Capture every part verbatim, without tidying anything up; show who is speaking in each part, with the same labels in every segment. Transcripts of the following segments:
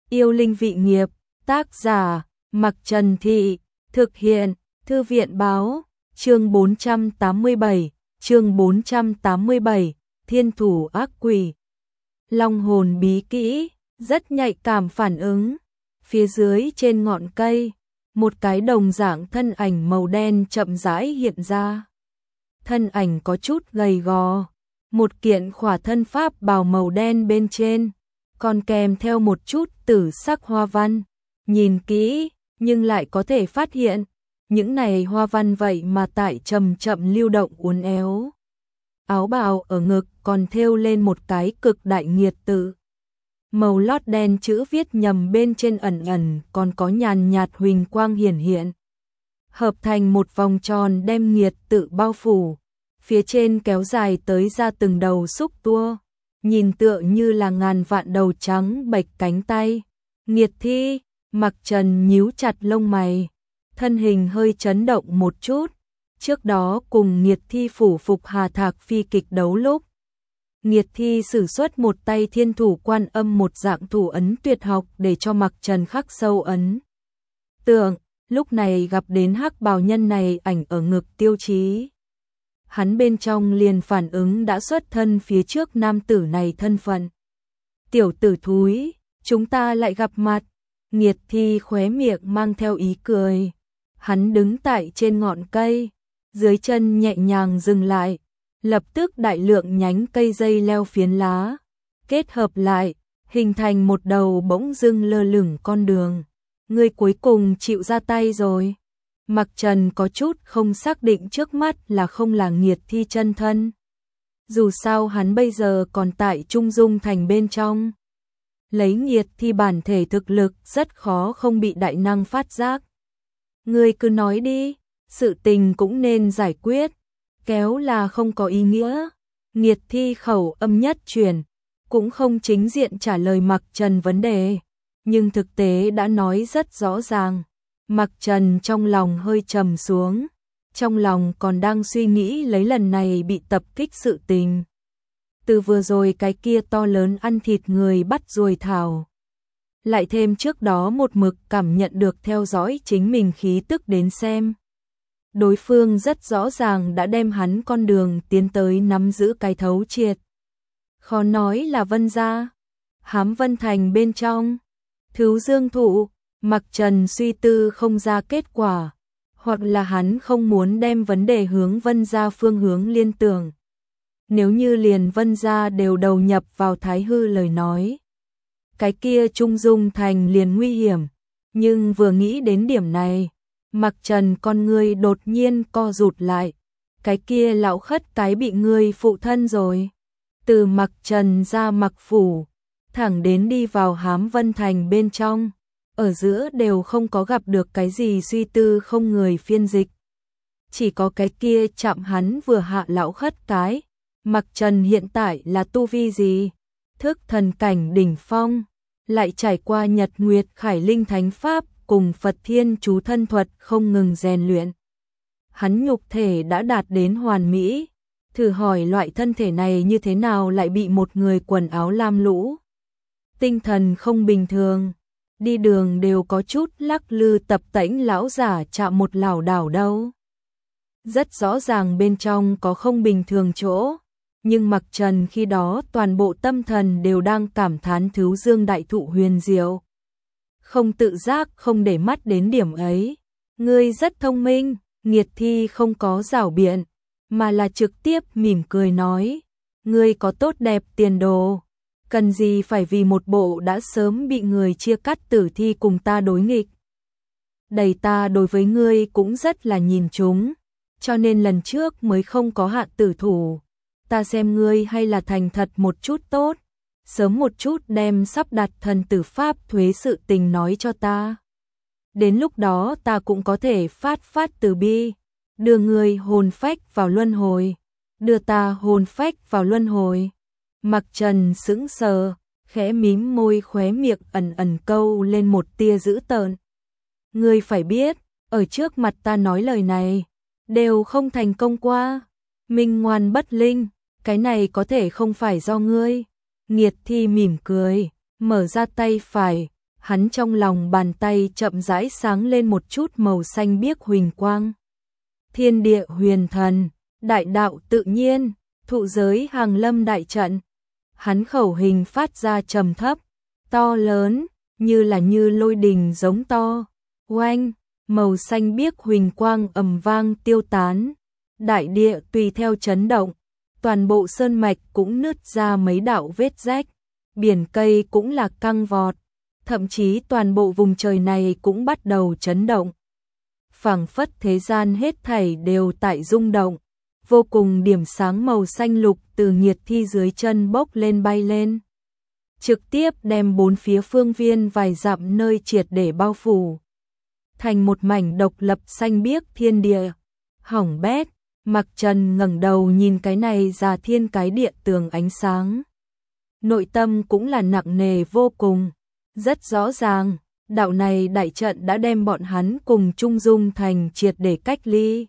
Speaker 1: Yêu linh vị nghiệp, tác giả, Mặc Trần Thị, thực hiện, Thư viện báo, chương bốn trăm tám mươi bảy, chương bốn trăm tám mươi bảy, Thiên thủ ác quỷ. Long hồn bí kỹ, rất nhạy cảm phản ứng. Phía dưới trên ngọn cây, một cái đồng dạng thân ảnh màu đen chậm rãi hiện ra. Thân ảnh có chút gầy gò, một kiện khỏa thân pháp bào màu đen bên trên, còn kèm theo một chút tử sắc hoa văn. Nhìn kỹ, nhưng lại có thể phát hiện, những này hoa văn vậy mà tại chậm chậm lưu động uốn éo. Áo bào ở ngực còn thêu lên một cái cực đại nghiệt tự. Màu lót đen chữ viết nhầm bên trên ẩn ẩn còn có nhàn nhạt huỳnh quang hiển hiện. Hợp thành một vòng tròn đem nghiệt tự bao phủ. Phía trên kéo dài tới ra từng đầu xúc tua. Nhìn tựa như là ngàn vạn đầu trắng bệch cánh tay. Nghiệt thi, Mặc Trần nhíu chặt lông mày. Thân hình hơi chấn động một chút. Trước đó cùng nghiệt thi phủ phục Hà Thạc Phi kịch đấu lúc. Nghiệt thi sử xuất một tay thiên thủ quan âm một dạng thủ ấn tuyệt học để cho Mặc Trần khắc sâu ấn. Tưởng, lúc này gặp đến hắc bào nhân này ảnh ở ngực tiêu chí. Hắn bên trong liền phản ứng đã xuất thân phía trước nam tử này thân phận. Tiểu tử thúi, chúng ta lại gặp mặt. Nghiệt thi khóe miệng mang theo ý cười. Hắn đứng tại trên ngọn cây, dưới chân nhẹ nhàng dừng lại. Lập tức đại lượng nhánh cây dây leo phiến lá, kết hợp lại, hình thành một đầu bỗng dưng lơ lửng con đường. Ngươi cuối cùng chịu ra tay rồi. Mặc Trần có chút không xác định trước mắt là không là nghiệt thi chân thân. Dù sao hắn bây giờ còn tại Trung Dung Thành bên trong. Lấy nghiệt thi bản thể thực lực rất khó không bị đại năng phát giác. Ngươi cứ nói đi, sự tình cũng nên giải quyết. Kéo là không có ý nghĩa. Nghiệt thi khẩu âm nhất truyền, cũng không chính diện trả lời Mặc Trần vấn đề, nhưng thực tế đã nói rất rõ ràng. Mặc Trần trong lòng hơi trầm xuống, trong lòng còn đang suy nghĩ lấy lần này bị tập kích sự tình. Từ vừa rồi cái kia to lớn ăn thịt người bắt ruồi thảo. Lại thêm trước đó một mực cảm nhận được theo dõi chính mình khí tức đến xem. Đối phương rất rõ ràng đã đem hắn con đường tiến tới nắm giữ cái thấu triệt. Khó nói là Vân gia, Hám Vân Thành bên trong, Thứ Dương Thụ. Mặc Trần suy tư không ra kết quả, hoặc là hắn không muốn đem vấn đề hướng Vân gia phương hướng liên tưởng. Nếu như liền Vân gia đều đầu nhập vào Thái Hư lời nói, cái kia Trung Dung Thành liền nguy hiểm. Nhưng vừa nghĩ đến điểm này, Mặc Trần con ngươi đột nhiên co rụt lại. Cái kia lão khất cái bị ngươi phụ thân rồi. Từ Mặc Trần ra Mặc phủ, thẳng đến đi vào Hám Vân Thành bên trong, ở giữa đều không có gặp được cái gì suy tư không người phiên dịch. Chỉ có cái kia chạm hắn vừa hạ lão khất cái. Mặc Trần hiện tại là tu vi gì? Thức thần cảnh đỉnh phong, lại trải qua Nhật Nguyệt Khải Linh Thánh Pháp cùng Phật Thiên Chú Thân Thuật không ngừng rèn luyện. Hắn nhục thể đã đạt đến hoàn mỹ, thử hỏi loại thân thể này như thế nào lại bị một người quần áo lam lũ. Tinh thần không bình thường, đi đường đều có chút lắc lư tập tễnh lão giả chạm một lảo đảo đâu. Rất rõ ràng bên trong có không bình thường chỗ, nhưng Mặc Trần khi đó toàn bộ tâm thần đều đang cảm thán Thứ Dương đại thụ huyền diệu. Không tự giác không để mắt đến điểm ấy. Ngươi rất thông minh. Nghiệt thi không có giảo biện, mà là trực tiếp mỉm cười nói. Ngươi có tốt đẹp tiền đồ, cần gì phải vì một bộ đã sớm bị người chia cắt tử thi cùng ta đối nghịch. Đầy ta đối với ngươi cũng rất là nhìn chúng, cho nên lần trước mới không có hạ tử thủ. Ta xem ngươi hay là thành thật một chút tốt, sớm một chút đem sắp đặt thần tử pháp thuế sự tình nói cho ta. Đến lúc đó ta cũng có thể phát phát từ bi, đưa ngươi hồn phách vào luân hồi, đưa ta hồn phách vào luân hồi. Mặc Trần sững sờ, khẽ mím môi, khóe miệng ẩn ẩn câu lên một tia dữ tợn. Ngươi phải biết, ở trước mặt ta nói lời này, đều không thành công qua. Minh ngoan bất linh, cái này có thể không phải do ngươi. Nghiệt thi mỉm cười, mở ra tay phải, hắn trong lòng bàn tay chậm rãi sáng lên một chút màu xanh biếc huỳnh quang. Thiên địa huyền thần, đại đạo tự nhiên, thụ giới hàng lâm đại trận. Hắn khẩu hình phát ra trầm thấp, to lớn, như là như lôi đình giống to. Oanh, màu xanh biếc huỳnh quang ầm vang tiêu tán. Đại địa tùy theo chấn động, toàn bộ sơn mạch cũng nứt ra mấy đạo vết rách, biển cây cũng là căng vọt, thậm chí toàn bộ vùng trời này cũng bắt đầu chấn động. Phảng phất thế gian hết thảy đều tại rung động, vô cùng điểm sáng màu xanh lục từ Nhiệt Thi dưới chân bốc lên bay lên, trực tiếp đem bốn phía phương viên vài dặm nơi triệt để bao phủ thành một mảnh độc lập xanh biếc thiên địa. Hỏng bét, Mặc Trần ngẩng đầu nhìn cái này già thiên cái địa tường ánh sáng, nội tâm cũng là nặng nề vô cùng. Rất rõ ràng, đạo này đại trận đã đem bọn hắn cùng Trung Dung thành triệt để cách ly.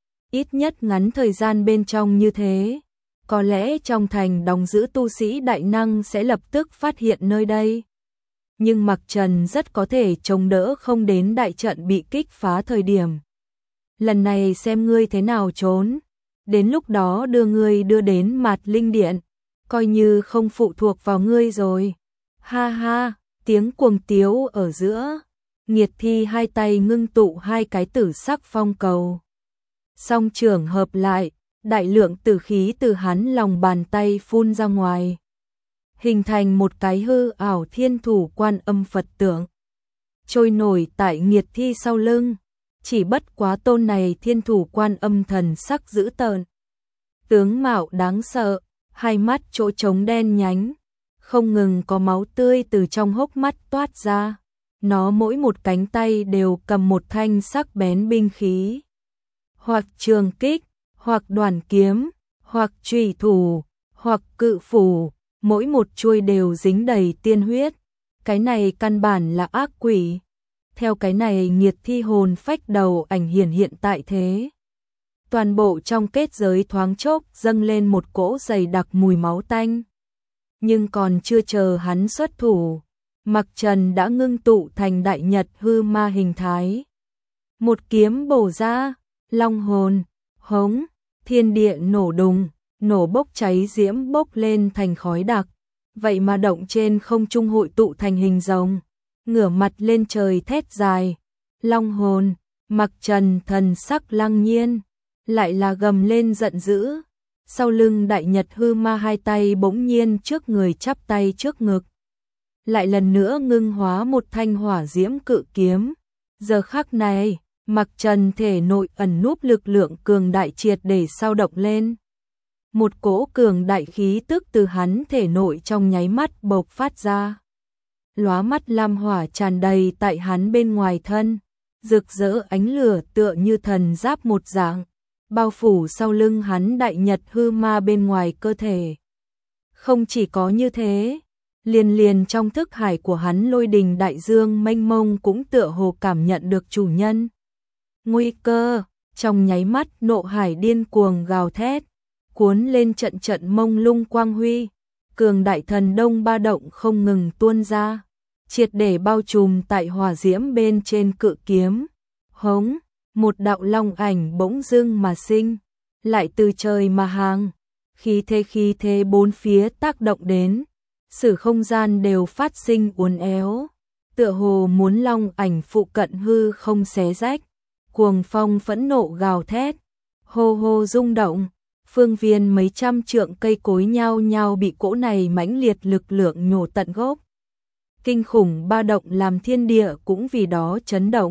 Speaker 1: Ít nhất ngắn thời gian bên trong như thế, có lẽ trong thành đóng giữ tu sĩ đại năng sẽ lập tức phát hiện nơi đây. Nhưng Mặc Trần rất có thể chống đỡ không đến đại trận bị kích phá thời điểm. Lần này xem ngươi thế nào trốn, đến lúc đó đưa ngươi đưa đến Mạt Linh Điện, coi như không phụ thuộc vào ngươi rồi. Ha ha, tiếng cuồng tiếu ở giữa, Nhiệt Thi hai tay ngưng tụ hai cái tử sắc phong cầu. Song trưởng hợp lại, đại lượng tử khí từ hắn lòng bàn tay phun ra ngoài, hình thành một cái hư ảo thiên thủ Quan Âm Phật tượng, trôi nổi tại Nhiệt Thi sau lưng. Chỉ bất quá tôn này thiên thủ Quan Âm thần sắc dữ tợn, tướng mạo đáng sợ, hai mắt chỗ trống đen nhánh, không ngừng có máu tươi từ trong hốc mắt toát ra. Nó mỗi một cánh tay đều cầm một thanh sắc bén binh khí, hoặc trường kích, hoặc đoàn kiếm, hoặc chùy thủ, hoặc cự phủ, mỗi một chuôi đều dính đầy tiên huyết. Cái này căn bản là ác quỷ. Theo cái này Nhiệt Thi hồn phách đầu ảnh hiển hiện tại thế, toàn bộ trong kết giới thoáng chốc dâng lên một cỗ dày đặc mùi máu tanh. Nhưng còn chưa chờ hắn xuất thủ, Mặc Trần đã ngưng tụ thành đại nhật hư ma hình thái. Một kiếm bổ ra, long hồn, hống, thiên địa nổ đùng, nổ bốc cháy diễm bốc lên thành khói đặc. Vậy mà động trên không trung hội tụ thành hình rồng, ngửa mặt lên trời thét dài. Long hồn, Mặc Trần thần sắc lăng nhiên, lại là gầm lên giận dữ. Sau lưng đại nhật hư ma hai tay bỗng nhiên trước người chắp tay trước ngực, lại lần nữa ngưng hóa một thanh hỏa diễm cự kiếm. Giờ khắc này, Mặc Trần thể nội ẩn núp lực lượng cường đại triệt để sao động lên. Một cỗ cường đại khí tức từ hắn thể nội trong nháy mắt bộc phát ra. Lóa mắt lam hỏa tràn đầy tại hắn bên ngoài thân, rực rỡ ánh lửa tựa như thần giáp một dạng, bao phủ sau lưng hắn đại nhật hư ma bên ngoài cơ thể. Không chỉ có như thế, liền liền trong thức hải của hắn lôi đình đại dương mênh mông cũng tựa hồ cảm nhận được chủ nhân. Nguy cơ, trong nháy mắt nộ hải điên cuồng gào thét, cuốn lên trận trận mông lung quang huy, cường đại thần đông ba động không ngừng tuôn ra, triệt để bao trùm tại hỏa diễm bên trên cự kiếm. Hống, một đạo long ảnh bỗng dưng mà sinh, lại từ trời mà hàng, khí thế khí thế bốn phía tác động đến, sử không gian đều phát sinh uốn éo, tựa hồ muốn long ảnh phụ cận hư không xé rách. Cuồng phong phẫn nộ gào thét, hô hô rung động, phương viên mấy trăm trượng cây cối nhao nhao bị cỗ này mãnh liệt lực lượng nhổ tận gốc. Kinh khủng ba động làm thiên địa cũng vì đó chấn động.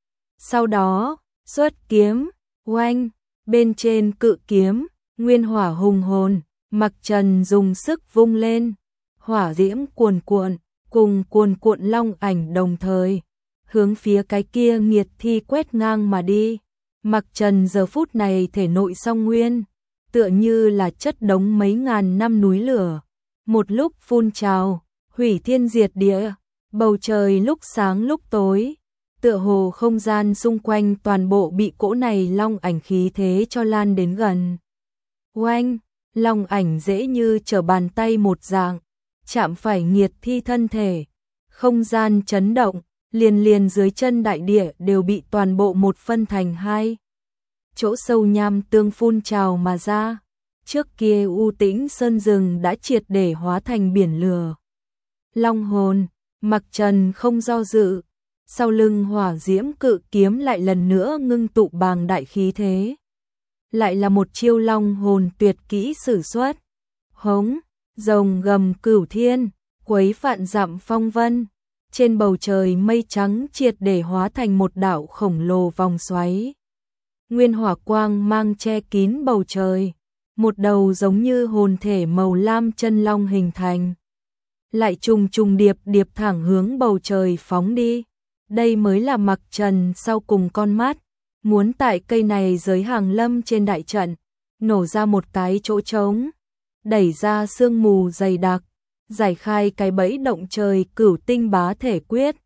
Speaker 1: Sau đó, xuất kiếm, oanh, bên trên cự kiếm, nguyên hỏa hùng hồn, Mặc Trần dùng sức vung lên, hỏa diễm cuồn cuộn, cùng cuồn cuộn long ảnh đồng thời, hướng phía cái kia Nhiệt Thi quét ngang mà đi. Mặc Trần giờ phút này thể nội song nguyên, tựa như là chất đống mấy ngàn năm núi lửa, một lúc phun trào, hủy thiên diệt địa, bầu trời lúc sáng lúc tối, tựa hồ không gian xung quanh toàn bộ bị cỗ này long ảnh khí thế cho lan đến gần. Oanh, long ảnh dễ như trở bàn tay một dạng, chạm phải Nhiệt Thi thân thể, Không gian chấn động, liền liền dưới chân đại địa đều bị toàn bộ một phân thành hai. Chỗ sâu nham tương phun trào mà ra. Trước kia u tĩnh sơn rừng đã triệt để hóa thành biển lửa. Long hồn, Mặc Trần không do dự, sau lưng hỏa diễm cự kiếm lại lần nữa ngưng tụ bàng đại khí thế. Lại là một chiêu long hồn tuyệt kỹ sử xuất. Hống, rồng gầm cửu thiên, quấy vạn dặm phong vân. Trên bầu trời mây trắng triệt để hóa thành một đạo khổng lồ vòng xoáy. Nguyên hỏa quang mang che kín bầu trời. Một đầu giống như hồn thể màu lam chân long hình thành. Lại trùng trùng điệp điệp thẳng hướng bầu trời phóng đi. Đây mới là Mặc Trần sau cùng con mắt. Muốn tại cây này giới hàng lâm trên đại trận. Nổ ra một cái chỗ trống. Đẩy ra sương mù dày đặc. Giải khai cái bẫy động trời cửu tinh bá thể quyết.